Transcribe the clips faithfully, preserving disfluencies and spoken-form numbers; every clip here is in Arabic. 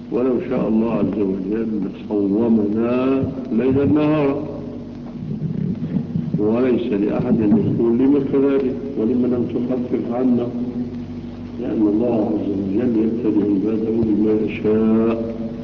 ولو شاء الله عز وجل صومنا ليلا نهارا، وليس لأحد أن يقول لما كذلك ولم لم تخفف عنا، لأن الله عز وجل يبتلي عباده بما يشاء.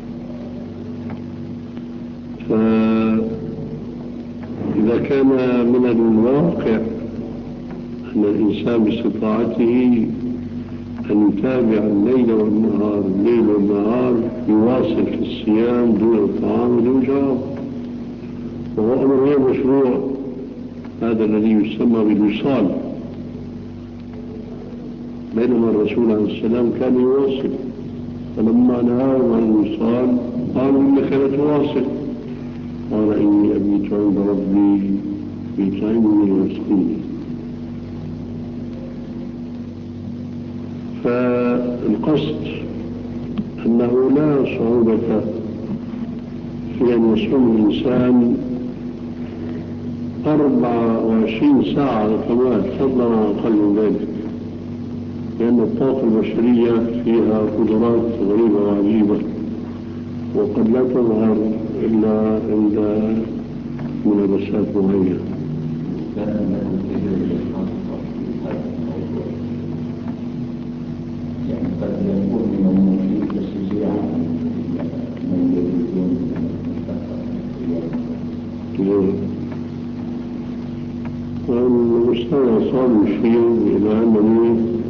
فإذا كان من الواقع أن الإنسان باستطاعته أن يتابع الليل والنهار الليل والنهار يواصل في الصيام دون الطعام ودون شراب، وهو أمر غير مشروع، هذا الذي يسمى بالوصال، بينما الرسول عليه السلام كان يواصل، فلما نهاهم عن الوصال قالوا إنك لا تواصل، قال إني أبيت عند ربي يطعمني ويسقيني. فالقصد أنه لا صعوبة في أن يصوم الإنسان أربع وعشرين ساعة كمان، فضلا عن أقل من ذلك، لأن الطاقة البشرية فيها قدرات غريبة وعجيبة، وقد لا تظهر إلا عند منافسات معينة. يعني قد يكون من المفيد الشجاع من يريدون المستوى صار يشير إلى أنني